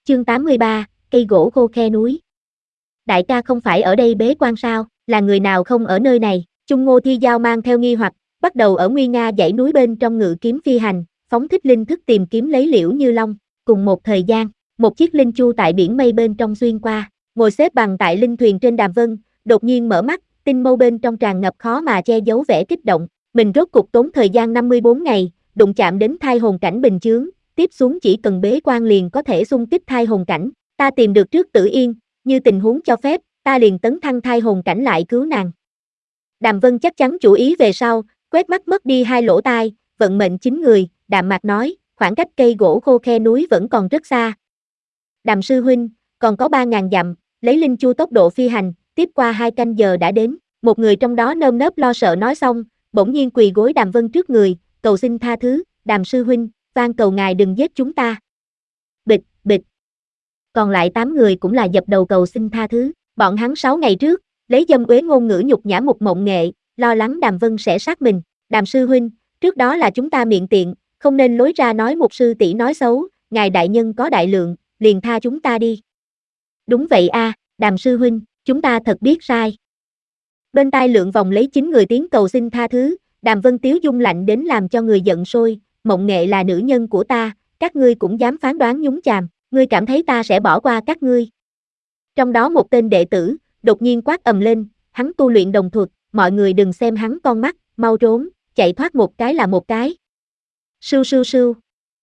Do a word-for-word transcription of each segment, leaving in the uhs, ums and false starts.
Chương tám mươi ba, cây gỗ khô khe núi. Đại ca không phải ở đây bế quan sao, là người nào không ở nơi này? Chung Ngô Thi Giao mang theo nghi hoặc, bắt đầu ở nguy nga dãy núi bên trong ngự kiếm phi hành, phóng thích linh thức tìm kiếm lấy Liễu Như Long. Cùng một thời gian, một chiếc linh chu tại biển mây bên trong xuyên qua, ngồi xếp bằng tại linh thuyền trên Đàm Vân, đột nhiên mở mắt, tinh mâu bên trong tràn ngập khó mà che giấu vẻ kích động. Mình rốt cục tốn thời gian năm mươi bốn ngày, đụng chạm đến thai hồn cảnh bình chướng, tiếp xuống chỉ cần bế quan liền có thể xung kích thai hồn cảnh. Ta tìm được trước Tử Yên, như tình huống cho phép, ta liền tấn thăng thai hồn cảnh lại cứu nàng. Đàm Vân chắc chắn chủ ý về sau, quét mắt mất đi hai lỗ tai, vận mệnh chín người, đạm mạc nói, khoảng cách cây gỗ khô khe núi vẫn còn rất xa. Đàm sư huynh, còn có ba ngàn dặm, lấy linh chu tốc độ phi hành, tiếp qua hai canh giờ đã đến. Một người trong đó nơm nớp lo sợ nói xong, bỗng nhiên quỳ gối Đàm Vân trước người, cầu xin tha thứ, Đàm sư huynh, van cầu ngài đừng giết chúng ta. Bịch, bịch. Còn lại tám người cũng là dập đầu cầu xin tha thứ. Bọn hắn sáu ngày trước, lấy dâm uế ngôn ngữ nhục nhã một mộng nghệ, lo lắng Đàm Vân sẽ sát mình. Đàm sư huynh, trước đó là chúng ta miệng tiện, không nên lối ra nói một sư tỷ nói xấu, ngài đại nhân có đại lượng, liền tha chúng ta đi. Đúng vậy a, Đàm sư huynh, chúng ta thật biết sai. Bên tai lượn vòng lấy chín người tiếng cầu xin tha thứ, Đàm Vân tiếu dung lạnh đến làm cho người giận sôi, mộng nghệ là nữ nhân của ta, các ngươi cũng dám phán đoán nhúng chàm, ngươi cảm thấy ta sẽ bỏ qua các ngươi. Trong đó một tên đệ tử, đột nhiên quát ầm lên, hắn tu luyện đồng thuật, mọi người đừng xem hắn con mắt, mau trốn, chạy thoát một cái là một cái. Sưu sưu sưu.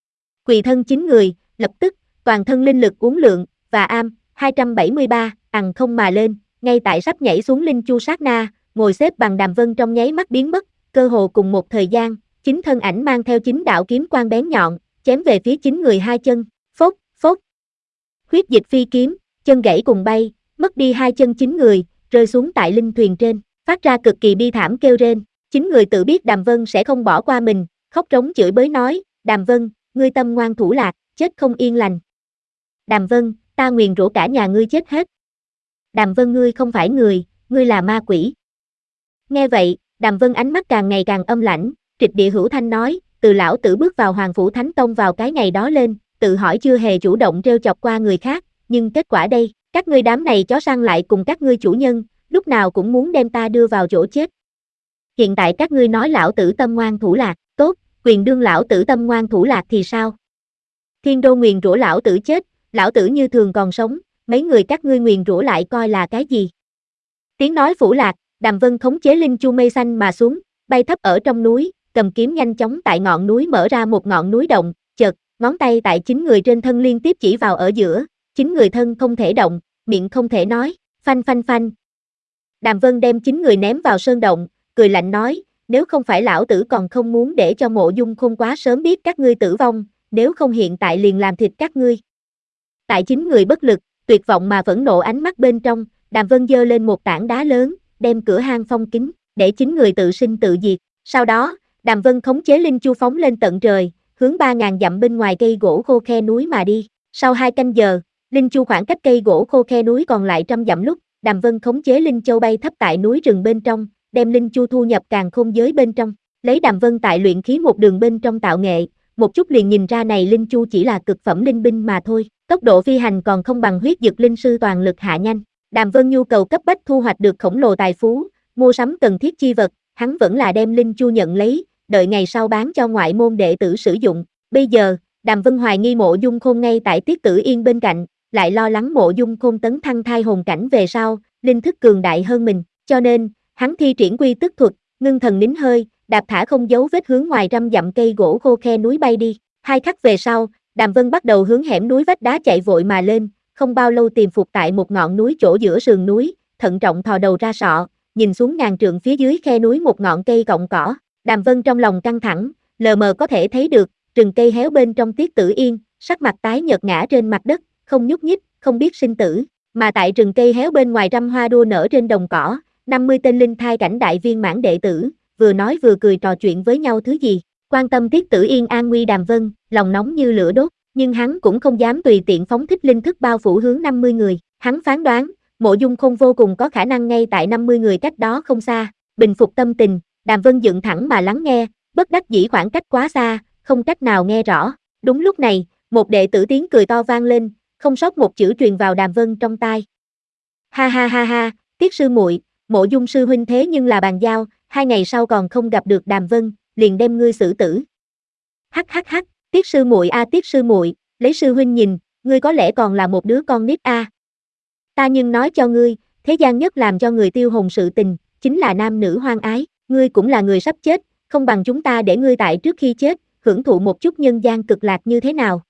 Quỳ thân chín người, lập tức, toàn thân linh lực uốn lượn, và am, hai trăm bảy mươi ba, ằn không mà lên, ngay tại sắp nhảy xuống linh chu sát na, ngồi xếp bằng Đàm Vân trong nháy mắt biến mất, cơ hồ cùng một thời gian, chín thân ảnh mang theo chín đạo kiếm quang bén nhọn, chém về phía chín người hai chân, phốc, phốc. Huyết dịch phi kiếm, chân gãy cùng bay, mất đi hai chân chín người, rơi xuống tại linh thuyền trên, phát ra cực kỳ bi thảm kêu rên. Chín người tự biết Đàm Vân sẽ không bỏ qua mình, khóc trống chửi bới nói, Đàm Vân, ngươi tâm ngoan thủ lạc, chết không yên lành. Đàm Vân, ta nguyền rủa cả nhà ngươi chết hết. Đàm Vân ngươi không phải người, ngươi là ma quỷ. Nghe vậy, Đàm Vân ánh mắt càng ngày càng âm lãnh, trịch địa hữu thanh nói, từ lão tử bước vào Hoàng Phủ Thánh Tông vào cái ngày đó lên, tự hỏi chưa hề chủ động trêu chọc qua người khác, nhưng kết quả đây, các ngươi đám này chó săn lại cùng các ngươi chủ nhân, lúc nào cũng muốn đem ta đưa vào chỗ chết. Hiện tại các ngươi nói lão tử tâm ngoan thủ lạc, tốt, quyền đương lão tử tâm ngoan thủ lạc thì sao? Thiên đô nguyền rủa lão tử chết, lão tử như thường còn sống, mấy người các ngươi nguyền rủa lại coi là cái gì? Tiếng nói phủ lạc, Đàm Vân khống chế linh chu mây xanh mà xuống, bay thấp ở trong núi, cầm kiếm nhanh chóng tại ngọn núi mở ra một ngọn núi động, chợt, ngón tay tại chín người trên thân liên tiếp chỉ vào ở giữa, chín người thân không thể động, miệng không thể nói, phanh phanh phanh. Đàm Vân đem chín người ném vào sơn động, cười lạnh nói, nếu không phải lão tử còn không muốn để cho Mộ Dung Khôn quá sớm biết các ngươi tử vong, nếu không hiện tại liền làm thịt các ngươi. Tại chín người bất lực, tuyệt vọng mà phẫn nộ ánh mắt bên trong, Đàm Vân giơ lên một tảng đá lớn, đem cửa hang phong kín, để chín người tự sinh tự diệt. Sau đó, Đàm Vân khống chế linh chu phóng lên tận trời, hướng ba ngàn dặm bên ngoài cây gỗ khô khe núi mà đi. Sau hai canh giờ, linh chu khoảng cách cây gỗ khô khe núi còn lại trăm dặm lúc, Đàm Vân khống chế linh châu bay thấp tại núi rừng bên trong, đem linh chu thu nhập càn khôn giới bên trong. Lấy Đàm Vân tại luyện khí một đường bên trong tạo nghệ, một chút liền nhìn ra này linh chu chỉ là cực phẩm linh binh mà thôi, tốc độ phi hành còn không bằng huyết dực linh sư toàn lực hạ nhanh. Đàm Vân nhu cầu cấp bách thu hoạch được khổng lồ tài phú, mua sắm cần thiết chi vật, hắn vẫn là đem linh chu nhận lấy, đợi ngày sau bán cho ngoại môn đệ tử sử dụng. Bây giờ, Đàm Vân hoài nghi Mộ Dung Khôn ngay tại Tiết Tử Yên bên cạnh, lại lo lắng Mộ Dung Khôn tấn thăng thai hồn cảnh về sau, linh thức cường đại hơn mình, cho nên, hắn thi triển quy tức thuật, ngưng thần nín hơi, đạp thả không dấu vết hướng ngoài trăm dặm cây gỗ khô khe núi bay đi. Hai khắc về sau, Đàm Vân bắt đầu hướng hẻm núi vách đá chạy vội mà lên, không bao lâu tìm phục tại một ngọn núi chỗ giữa sườn núi, thận trọng thò đầu ra sọ, nhìn xuống ngàn trượng phía dưới khe núi một ngọn cây cọng cỏ. Đàm Vân trong lòng căng thẳng, lờ mờ có thể thấy được, rừng cây héo bên trong Tiết Tử Yên, sắc mặt tái nhợt ngã trên mặt đất, không nhúc nhích, không biết sinh tử, mà tại rừng cây héo bên ngoài trăm hoa đua nở trên đồng cỏ, năm mươi tên linh thai cảnh đại viên mãn đệ tử, vừa nói vừa cười trò chuyện với nhau thứ gì, quan tâm Tiết Tử Yên an nguy Đàm Vân, lòng nóng như lửa đốt, nhưng hắn cũng không dám tùy tiện phóng thích linh thức bao phủ hướng năm mươi người, hắn phán đoán, Mộ Dung Khôn vô cùng có khả năng ngay tại năm mươi người cách đó không xa, bình phục tâm tình, Đàm Vân dựng thẳng mà lắng nghe, bất đắc dĩ khoảng cách quá xa, không cách nào nghe rõ. Đúng lúc này, một đệ tử tiếng cười to vang lên, không sót một chữ truyền vào Đàm Vân trong tai. Ha ha ha ha, Tiết sư muội, Mộ Dung sư huynh thế nhưng là bàn giao, hai ngày sau còn không gặp được Đàm Vân, liền đem ngươi xử tử. Hắc hắc hắc, Tiết sư muội a Tiết sư muội, lấy sư huynh nhìn, ngươi có lẽ còn là một đứa con nít a. Ta nhưng nói cho ngươi, thế gian nhất làm cho người tiêu hồn sự tình, chính là nam nữ hoang ái, ngươi cũng là người sắp chết, không bằng chúng ta để ngươi tại trước khi chết, hưởng thụ một chút nhân gian cực lạc như thế nào.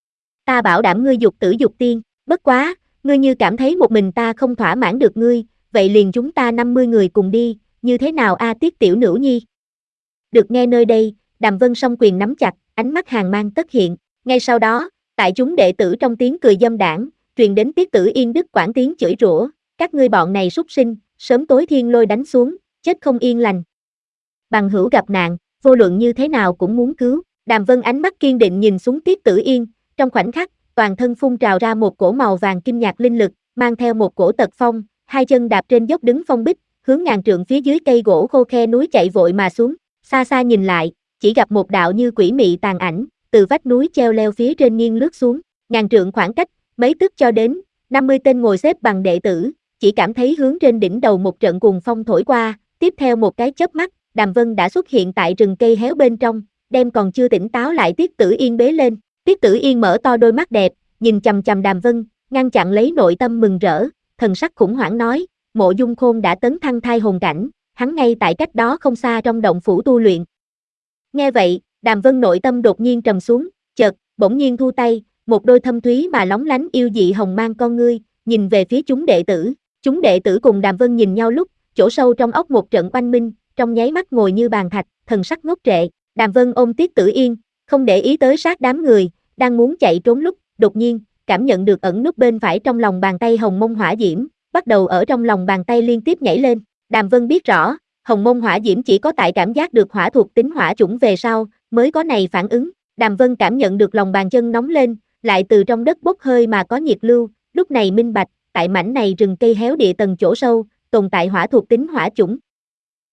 Ta bảo đảm ngươi dục tử dục tiên, bất quá, ngươi như cảm thấy một mình ta không thỏa mãn được ngươi, vậy liền chúng ta năm mươi người cùng đi, như thế nào a Tiết tiểu nữ nhi. Được nghe nơi đây, Đàm Vân song quyền nắm chặt, ánh mắt hàn mang tất hiện, ngay sau đó, tại chúng đệ tử trong tiếng cười dâm đảng, truyền đến Tiết Tử Yên Đức Quảng tiếng chửi rủa, các ngươi bọn này súc sinh, sớm tối thiên lôi đánh xuống, chết không yên lành. Bằng hữu gặp nạn, vô luận như thế nào cũng muốn cứu, Đàm Vân ánh mắt kiên định nhìn xuống Tiết Tử Yên, trong khoảnh khắc, toàn thân phun trào ra một cổ màu vàng kim nhạt linh lực, mang theo một cổ tật phong, hai chân đạp trên dốc đứng phong bích, hướng ngàn trượng phía dưới cây gỗ khô khe núi chạy vội mà xuống, xa xa nhìn lại, chỉ gặp một đạo như quỷ mị tàn ảnh, từ vách núi treo leo phía trên nghiêng lướt xuống, ngàn trượng khoảng cách, mấy tức cho đến, năm mươi tên ngồi xếp bằng đệ tử, chỉ cảm thấy hướng trên đỉnh đầu một trận cuồng phong thổi qua, tiếp theo một cái chớp mắt, Đàm Vân đã xuất hiện tại rừng cây héo bên trong, đem còn chưa tỉnh táo lại Tiết Tử Yên bế lên, Tiết Tử Yên mở to đôi mắt đẹp, nhìn chằm chằm Đàm Vân, ngăn chặn lấy nội tâm mừng rỡ, thần sắc khủng hoảng nói, Mộ Dung Khôn đã tấn thăng thai hồn cảnh, hắn ngay tại cách đó không xa trong động phủ tu luyện. Nghe vậy, Đàm Vân nội tâm đột nhiên trầm xuống, chợt, bỗng nhiên thu tay, một đôi thâm thúy mà lóng lánh yêu dị hồng mang con ngươi, nhìn về phía chúng đệ tử, chúng đệ tử cùng Đàm Vân nhìn nhau lúc, chỗ sâu trong óc một trận oanh minh, trong nháy mắt ngồi như bàn thạch, thần sắc ngốc trệ, Đàm Vân ôm Tiết Tử Yên, không để ý tới sát đám người, đang muốn chạy trốn lúc, đột nhiên, cảm nhận được ẩn núp bên phải trong lòng bàn tay hồng mông hỏa diễm, bắt đầu ở trong lòng bàn tay liên tiếp nhảy lên, Đàm Vân biết rõ, hồng mông hỏa diễm chỉ có tại cảm giác được hỏa thuộc tính hỏa chủng về sau, mới có này phản ứng, Đàm Vân cảm nhận được lòng bàn chân nóng lên, lại từ trong đất bốc hơi mà có nhiệt lưu, lúc này minh bạch, tại mảnh này rừng cây héo địa tầng chỗ sâu, tồn tại hỏa thuộc tính hỏa chủng,